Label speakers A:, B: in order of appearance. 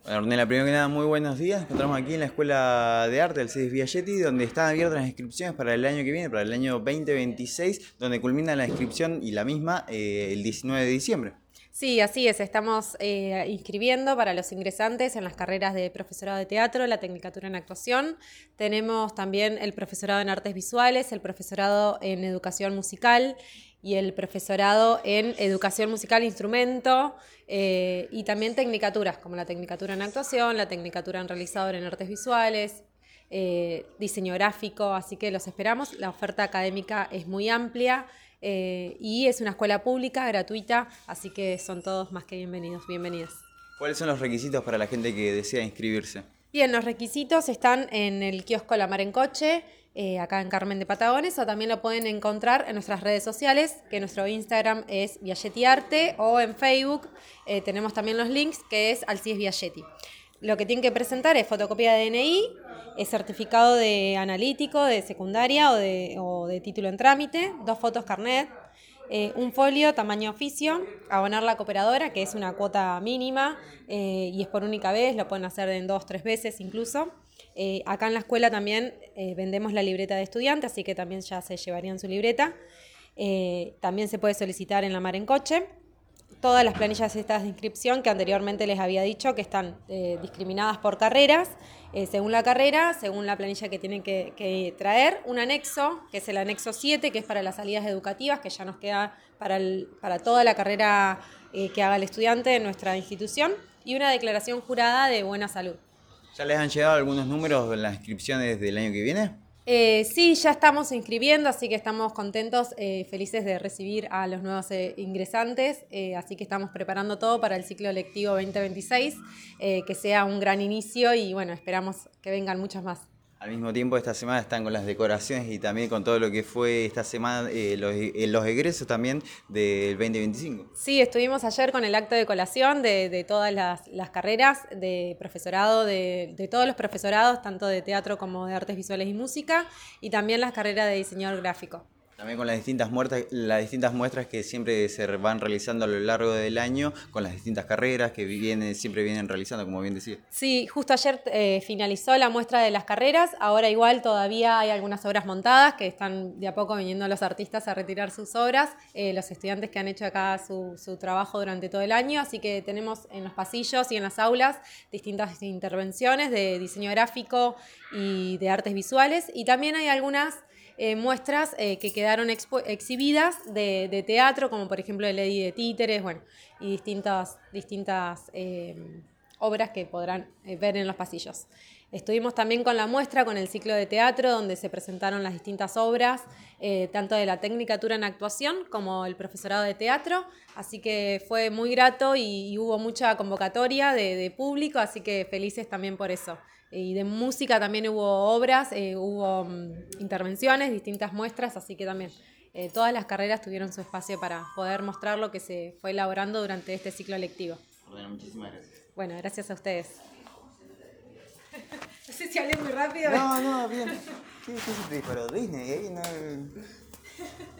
A: Bueno, Ornella, primero que nada, muy buenos días. Nos encontramos aquí en la Escuela de Arte del CEDIS Viachetti, donde están abiertas las inscripciones para el año que viene, para el año 2026, donde culmina la inscripción y la misma el 19 de diciembre.
B: Sí, así es. Estamos inscribiendo para los ingresantes en las carreras de profesorado de teatro, la tecnicatura en actuación. Tenemos también el profesorado en artes visuales, el profesorado en educación musical y el profesorado en educación musical e instrumento y también tecnicaturas, como la tecnicatura en actuación, la tecnicatura en realizador en artes visuales, diseño gráfico, así que los esperamos. La oferta académica es muy amplia y es una escuela pública, gratuita, así que son todos más que bienvenidos, bienvenidas.
A: ¿Cuáles son los requisitos para la gente que desea inscribirse?
B: Bien, los requisitos están en el kiosco La Mar en Coche, acá en Carmen de Patagones, o también lo pueden encontrar en nuestras redes sociales, que nuestro Instagram es Viachetti Arte, o en Facebook tenemos también los links, que es Alcides Viachetti. Lo que tienen que presentar es fotocopia de DNI, es certificado de analítico, de secundaria o de título en trámite, 2 fotos carnet, un folio tamaño oficio, abonar la cooperadora, que es una cuota mínima y es por única vez, lo pueden hacer en 2, 3 veces incluso. Acá en la escuela también vendemos la libreta de estudiante, así que también ya se llevarían su libreta. También se puede solicitar en La Mar en Coche. Todas las planillas estas de inscripción que anteriormente les había dicho que están discriminadas por carreras, según la carrera, según la planilla que tienen que traer, un anexo, que es el anexo 7, que es para las salidas educativas, que ya nos queda para toda la carrera que haga el estudiante en nuestra institución, y una declaración jurada de buena salud.
A: ¿Ya les han llegado algunos números de las inscripciones del año que viene?
B: Sí, ya estamos inscribiendo, así que estamos contentos, felices de recibir a los nuevos ingresantes, así que estamos preparando todo para el ciclo lectivo 2026, que sea un gran inicio y bueno, esperamos que vengan muchos más.
A: Al mismo tiempo, esta semana están con las decoraciones y también con todo lo que fue esta semana, los egresos también del 2025.
B: Sí, estuvimos ayer con el acto de colación de todas las carreras de profesorado, de todos los profesorados, tanto de teatro como de artes visuales y música, y también las carreras de diseñador gráfico.
A: También con las distintas muestras que siempre se van realizando a lo largo del año, con las distintas carreras que siempre vienen realizando, como bien decía.
B: Sí, justo ayer finalizó la muestra de las carreras, ahora igual todavía hay algunas obras montadas que están de a poco viniendo los artistas a retirar sus obras, los estudiantes que han hecho acá su trabajo durante todo el año, así que tenemos en los pasillos y en las aulas distintas intervenciones de diseño gráfico y de artes visuales, y también hay algunas muestras que quedaron exhibidas de teatro, como por ejemplo el Lady de Títeres, bueno, y distintas obras que podrán ver en los pasillos. Estuvimos también con la muestra, con el ciclo de teatro, donde se presentaron las distintas obras, tanto de la tecnicatura en actuación como el profesorado de teatro, así que fue muy grato y hubo mucha convocatoria de público, así que felices también por eso. Y de música también hubo obras, hubo intervenciones, distintas muestras, así que también todas las carreras tuvieron su espacio para poder mostrar lo que se fue elaborando durante este ciclo lectivo.
A: Bueno, muchísimas gracias.
B: Bueno, gracias a ustedes. No sé si hablé muy rápido.
A: No, bien. ¿Qué se te disparó? Disney, ahí no.